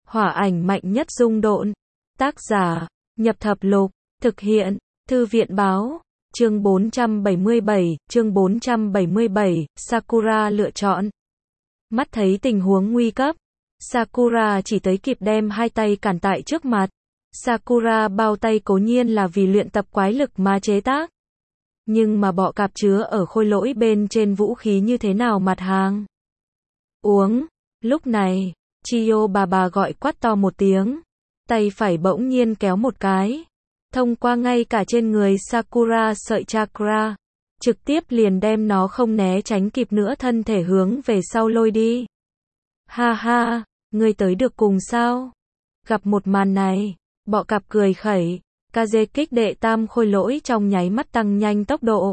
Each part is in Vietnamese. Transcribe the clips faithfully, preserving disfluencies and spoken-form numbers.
Hỏa ảnh mạnh nhất dung độn. Tác giả, Nhập Thập Lục. Thực hiện, Thư viện báo. Chương bốn trăm bảy mươi bảy, chương bốn trăm bảy mươi bảy, Sakura lựa chọn. Mắt thấy tình huống nguy cấp, Sakura chỉ tới kịp đem hai tay cản tại trước mặt. Sakura bao tay cố nhiên là vì luyện tập quái lực mà chế tác. Nhưng mà bọ cạp chứa ở khôi lỗi bên trên vũ khí như thế nào mặt hàng? Uống. Lúc này, Chiyo bà bà gọi quát to một tiếng. Tay phải bỗng nhiên kéo một cái. Thông qua ngay cả trên người Sakura sợi chakra. Trực tiếp liền đem nó không né tránh kịp nữa thân thể hướng về sau lôi đi. Ha ha, ngươi tới được cùng sao? Gặp một màn này, bọ cạp cười khẩy. Kaze kích đệ tam khôi lỗi trong nháy mắt tăng nhanh tốc độ.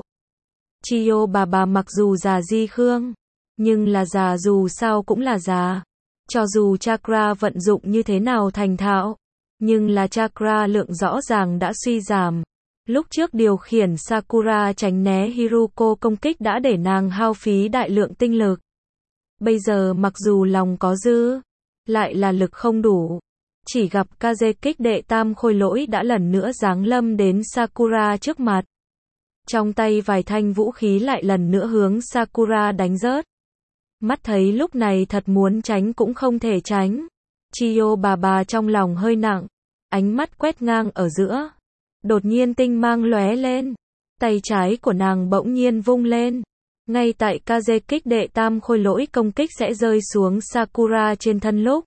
Chiyo bà bà mặc dù già di khương, nhưng là già dù sao cũng là già. Cho dù chakra vận dụng như thế nào thành thạo, nhưng là chakra lượng rõ ràng đã suy giảm. Lúc trước điều khiển Sakura tránh né Hiruko công kích đã để nàng hao phí đại lượng tinh lực. Bây giờ mặc dù lòng có dư, lại là lực không đủ. Chỉ gặp Kaze kích đệ tam khôi lỗi đã lần nữa giáng lâm đến Sakura trước mặt. Trong tay vài thanh vũ khí lại lần nữa hướng Sakura đánh rớt. Mắt thấy lúc này thật muốn tránh cũng không thể tránh. Chiyo bà bà trong lòng hơi nặng, ánh mắt quét ngang ở giữa. Đột nhiên tinh mang lóe lên, tay trái của nàng bỗng nhiên vung lên. Ngay tại Kaze kích đệ tam khôi lỗi công kích sẽ rơi xuống Sakura trên thân lúc.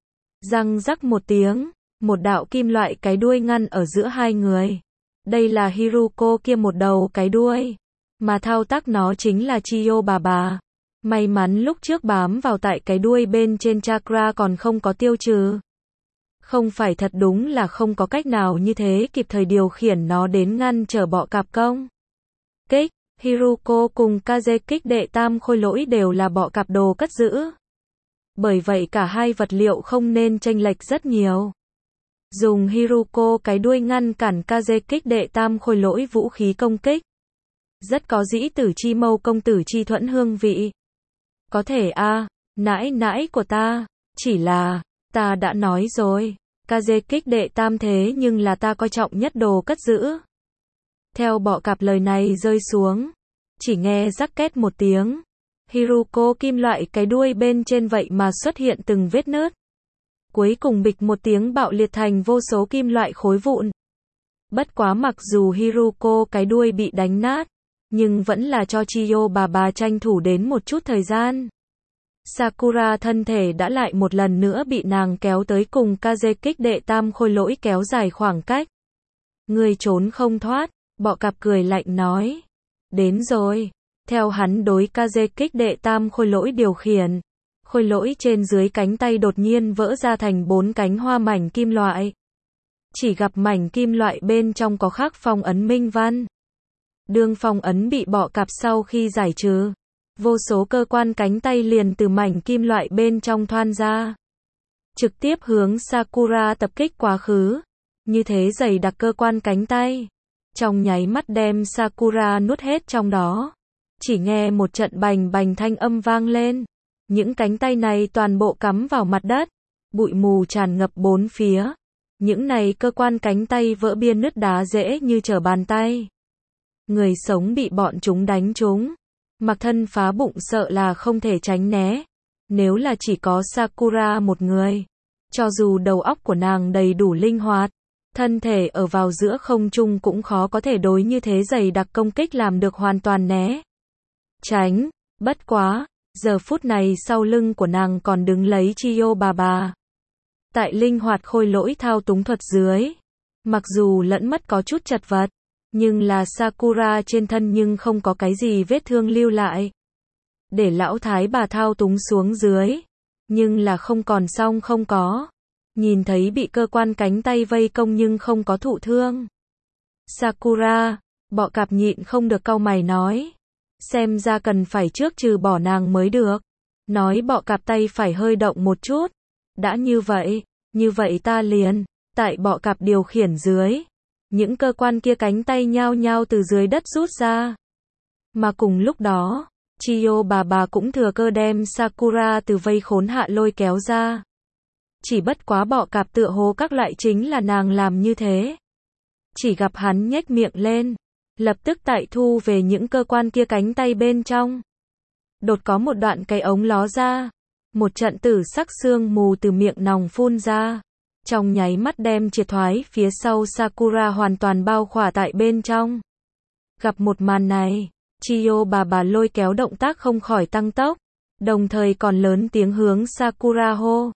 Răng rắc một tiếng, một đạo kim loại cái đuôi ngăn ở giữa hai người. Đây là Hiruko kia một đầu cái đuôi, mà thao tác nó chính là Chiyo bà bà. May mắn lúc trước bám vào tại cái đuôi bên trên chakra còn không có tiêu trừ. Không phải thật đúng là không có cách nào như thế kịp thời điều khiển nó đến ngăn trở bọ cạp công kích. Hiruko cùng Kaze kích đệ tam khôi lỗi đều là bọ cạp đồ cất giữ. Bởi vậy cả hai vật liệu không nên chênh lệch rất nhiều. Dùng Hiruko cái đuôi ngăn cản Kaze kích đệ tam khôi lỗi vũ khí công kích. Rất có dĩ tử chi mâu công tử chi thuẫn hương vị. Có thể a, à, nãi nãi của ta, chỉ là, ta đã nói rồi, Kaze kích đệ tam thế nhưng là ta coi trọng nhất đồ cất giữ. Theo bọ cạp lời này rơi xuống, chỉ nghe rắc két một tiếng. Hiruko kim loại cái đuôi bên trên vậy mà xuất hiện từng vết nứt. Cuối cùng bịch một tiếng bạo liệt thành vô số kim loại khối vụn. Bất quá mặc dù Hiruko cái đuôi bị đánh nát, nhưng vẫn là cho Chiyo bà bà tranh thủ đến một chút thời gian. Sakura thân thể đã lại một lần nữa bị nàng kéo tới cùng Kaze kích đệ tam khôi lỗi kéo dài khoảng cách. Người trốn không thoát, bọ cạp cười lạnh nói. Đến rồi. Theo hắn đối Kaze kích đệ tam khôi lỗi điều khiển, khôi lỗi trên dưới cánh tay đột nhiên vỡ ra thành bốn cánh hoa mảnh kim loại. Chỉ gặp mảnh kim loại bên trong có khắc phong ấn minh văn. Đương phong ấn bị bọ cạp sau khi giải trừ, vô số cơ quan cánh tay liền từ mảnh kim loại bên trong thoan ra. Trực tiếp hướng Sakura tập kích quá khứ. Như thế dày đặc cơ quan cánh tay. Trong nháy mắt đem Sakura nuốt hết trong đó. Chỉ nghe một trận bành bành thanh âm vang lên. Những cánh tay này toàn bộ cắm vào mặt đất. Bụi mù tràn ngập bốn phía. Những này cơ quan cánh tay vỡ biên nứt đá dễ như trở bàn tay. Người sống bị bọn chúng đánh trúng. Mặc thân phá bụng sợ là không thể tránh né. Nếu là chỉ có Sakura một người. Cho dù đầu óc của nàng đầy đủ linh hoạt. Thân thể ở vào giữa không trung cũng khó có thể đối như thế dày đặc công kích làm được hoàn toàn né tránh. Bất quá, giờ phút này sau lưng của nàng còn đứng lấy Chiyo bà bà. Tại linh hoạt khôi lỗi thao túng thuật dưới, mặc dù lẫn mất có chút chật vật, nhưng là Sakura trên thân nhưng không có cái gì vết thương lưu lại. Để lão thái bà thao túng xuống dưới, nhưng là không còn xong không có. Nhìn thấy bị cơ quan cánh tay vây công nhưng không có thụ thương. Sakura, bọ cạp nhịn không được cau mày nói. Xem ra cần phải trước trừ bỏ nàng mới được. Nói bọ cạp tay phải hơi động một chút. Đã như vậy, như vậy ta liền, tại bọ cạp điều khiển dưới. Những cơ quan kia cánh tay nhao nhao từ dưới đất rút ra. Mà cùng lúc đó, Chiyo bà bà cũng thừa cơ đem Sakura từ vây khốn hạ lôi kéo ra. Chỉ bất quá bọ cạp tựa hồ các loại chính là nàng làm như thế. Chỉ gặp hắn nhếch miệng lên, lập tức tại thu về những cơ quan kia cánh tay bên trong. Đột có một đoạn cái ống ló ra, một trận tử sắc sương mù từ miệng nòng phun ra, trong nháy mắt đem triệt thoái phía sau Sakura hoàn toàn bao khỏa tại bên trong. Gặp một màn này, Chiyo bà bà lôi kéo động tác không khỏi tăng tốc, đồng thời còn lớn tiếng hướng Sakura hô.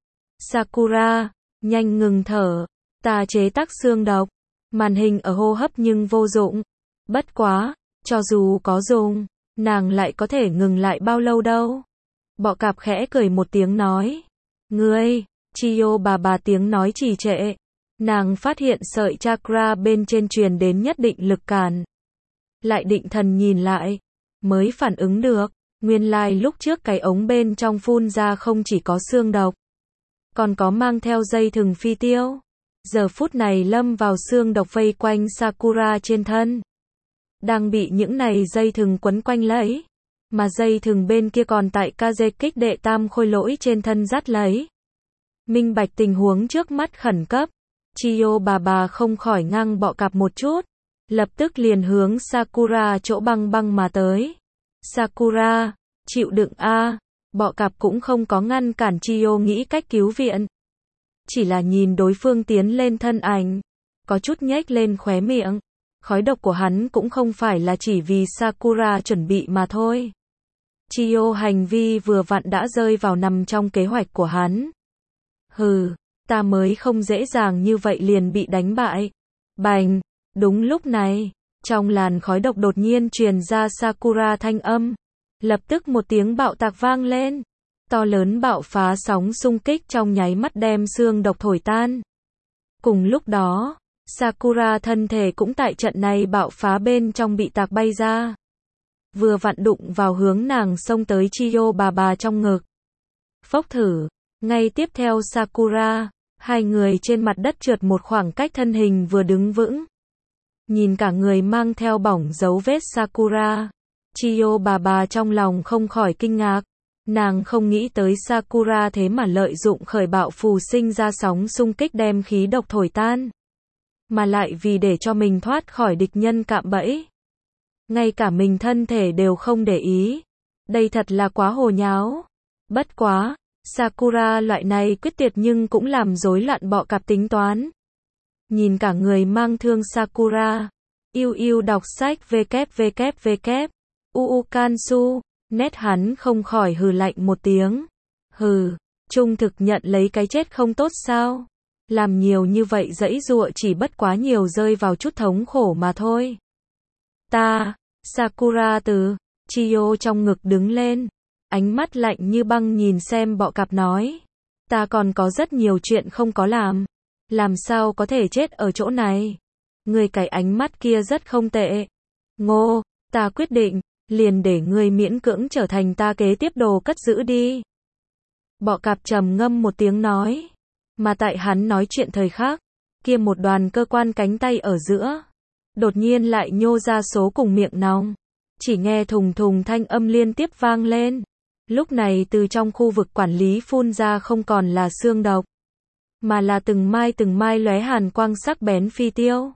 Sakura, nhanh ngừng thở, ta chế tác xương độc. Màn hình ở hô hấp nhưng vô dụng. Bất quá, cho dù có dùng, nàng lại có thể ngừng lại bao lâu đâu. Bọ cạp khẽ cười một tiếng nói. Ngươi, Chiyo bà bà tiếng nói trì trệ. Nàng phát hiện sợi chakra bên trên truyền đến nhất định lực cản. Lại định thần nhìn lại, mới phản ứng được. Nguyên lai lúc trước cái ống bên trong phun ra không chỉ có xương độc, còn có mang theo dây thừng phi tiêu. Giờ phút này lâm vào xương độc vây quanh Sakura trên thân. Đang bị những này dây thừng quấn quanh lấy. Mà dây thừng bên kia còn tại Kaze kích đệ tam khôi lỗi trên thân dắt lấy. Minh bạch tình huống trước mắt khẩn cấp. Chiyo bà bà không khỏi ngang bọ cạp một chút. Lập tức liền hướng Sakura chỗ băng băng mà tới. Sakura, chịu đựng a. Bọ cạp cũng không có ngăn cản Chiyo nghĩ cách cứu viện. Chỉ là nhìn đối phương tiến lên thân ảnh, có chút nhếch lên khóe miệng. Khói độc của hắn cũng không phải là chỉ vì Sakura chuẩn bị mà thôi. Chiyo hành vi vừa vặn đã rơi vào nằm trong kế hoạch của hắn. Hừ, ta mới không dễ dàng như vậy liền bị đánh bại. Bành, đúng lúc này, trong làn khói độc đột nhiên truyền ra Sakura thanh âm. Lập tức một tiếng bạo tạc vang lên. To lớn bạo phá sóng xung kích trong nháy mắt đem xương độc thổi tan. Cùng lúc đó, Sakura thân thể cũng tại trận này bạo phá bên trong bị tạc bay ra. Vừa vặn đụng vào hướng nàng xông tới Chiyo bà bà trong ngực. Phốc thử, ngay tiếp theo Sakura, hai người trên mặt đất trượt một khoảng cách thân hình vừa đứng vững. Nhìn cả người mang theo bỏng dấu vết Sakura, Chiyo bà bà trong lòng không khỏi kinh ngạc. Nàng không nghĩ tới Sakura thế mà lợi dụng khởi bạo phù sinh ra sóng xung kích đem khí độc thổi tan. Mà lại vì để cho mình thoát khỏi địch nhân cạm bẫy. Ngay cả mình thân thể đều không để ý. Đây thật là quá hồ nháo. Bất quá, Sakura loại này quyết tuyệt nhưng cũng làm rối loạn bọ cạp tính toán. Nhìn cả người mang thương Sakura. Yêu yêu đọc sách www. Uukansu. Nét hắn không khỏi hừ lạnh một tiếng. Hừ, trung thực nhận lấy cái chết không tốt sao? Làm nhiều như vậy dãy dụa chỉ bất quá nhiều rơi vào chút thống khổ mà thôi. Ta, Sakura từ, Chiyo trong ngực đứng lên. Ánh mắt lạnh như băng nhìn xem bọ cạp nói. Ta còn có rất nhiều chuyện không có làm. Làm sao có thể chết ở chỗ này? Người cái ánh mắt kia rất không tệ. Ngô, ta quyết định. Liền để ngươi miễn cưỡng trở thành ta kế tiếp đồ cất giữ đi. Bọ cạp trầm ngâm một tiếng nói. Mà tại hắn nói chuyện thời khác, kia một đoàn cơ quan cánh tay ở giữa. Đột nhiên lại nhô ra số cùng miệng nòng. Chỉ nghe thùng thùng thanh âm liên tiếp vang lên. Lúc này từ trong khu vực quản lý phun ra không còn là xương độc. Mà là từng mai từng mai lóe hàn quang sắc bén phi tiêu.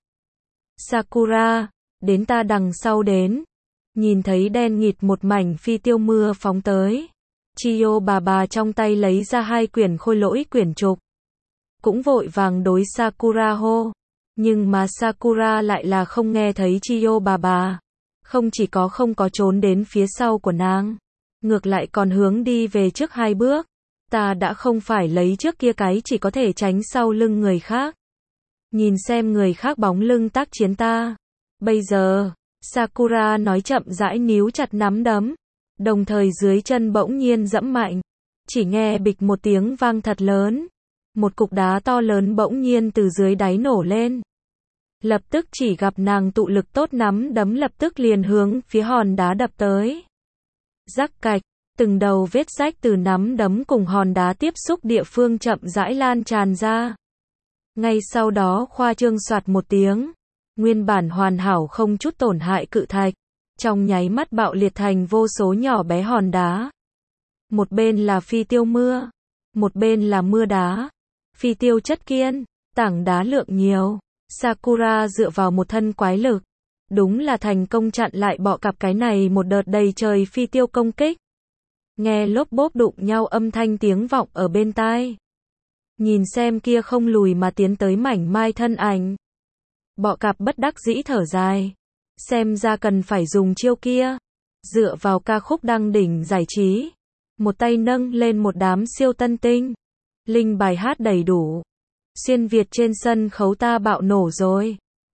Sakura, đến ta đằng sau đến. Nhìn thấy đen nghịt một mảnh phi tiêu mưa phóng tới. Chiyo bà bà trong tay lấy ra hai quyển khôi lỗi quyển trục. Cũng vội vàng đối Sakura hô. Nhưng mà Sakura lại là không nghe thấy Chiyo bà bà. Không chỉ có không có trốn đến phía sau của nàng. Ngược lại còn hướng đi về trước hai bước. Ta đã không phải lấy trước kia cái chỉ có thể tránh sau lưng người khác. Nhìn xem người khác bóng lưng tác chiến ta. Bây giờ... Sakura nói chậm rãi níu chặt nắm đấm, đồng thời dưới chân bỗng nhiên giẫm mạnh. Chỉ nghe bịch một tiếng vang thật lớn. Một cục đá to lớn bỗng nhiên từ dưới đáy nổ lên. Lập tức chỉ gặp nàng tụ lực tốt nắm đấm lập tức liền hướng phía hòn đá đập tới. Rắc cạch, từng đầu vết rách từ nắm đấm cùng hòn đá tiếp xúc địa phương chậm rãi lan tràn ra. Ngay sau đó khoa trương soạt một tiếng. Nguyên bản hoàn hảo không chút tổn hại cự thạch, trong nháy mắt bạo liệt thành vô số nhỏ bé hòn đá. Một bên là phi tiêu mưa, một bên là mưa đá. Phi tiêu chất kiên, tảng đá lượng nhiều. Sakura dựa vào một thân quái lực. Đúng là thành công chặn lại bọ cạp cái này một đợt đầy trời phi tiêu công kích. Nghe lốp bốp đụng nhau âm thanh tiếng vọng ở bên tai. Nhìn xem kia không lùi mà tiến tới mảnh mai thân ảnh. Bọ cạp bất đắc dĩ thở dài. Xem ra cần phải dùng chiêu kia. Dựa vào ca khúc đăng đỉnh giải trí. Một tay nâng lên một đám siêu tân tinh. Linh bài hát đầy đủ. Xuyên Việt trên sân khấu ta bạo nổ rồi.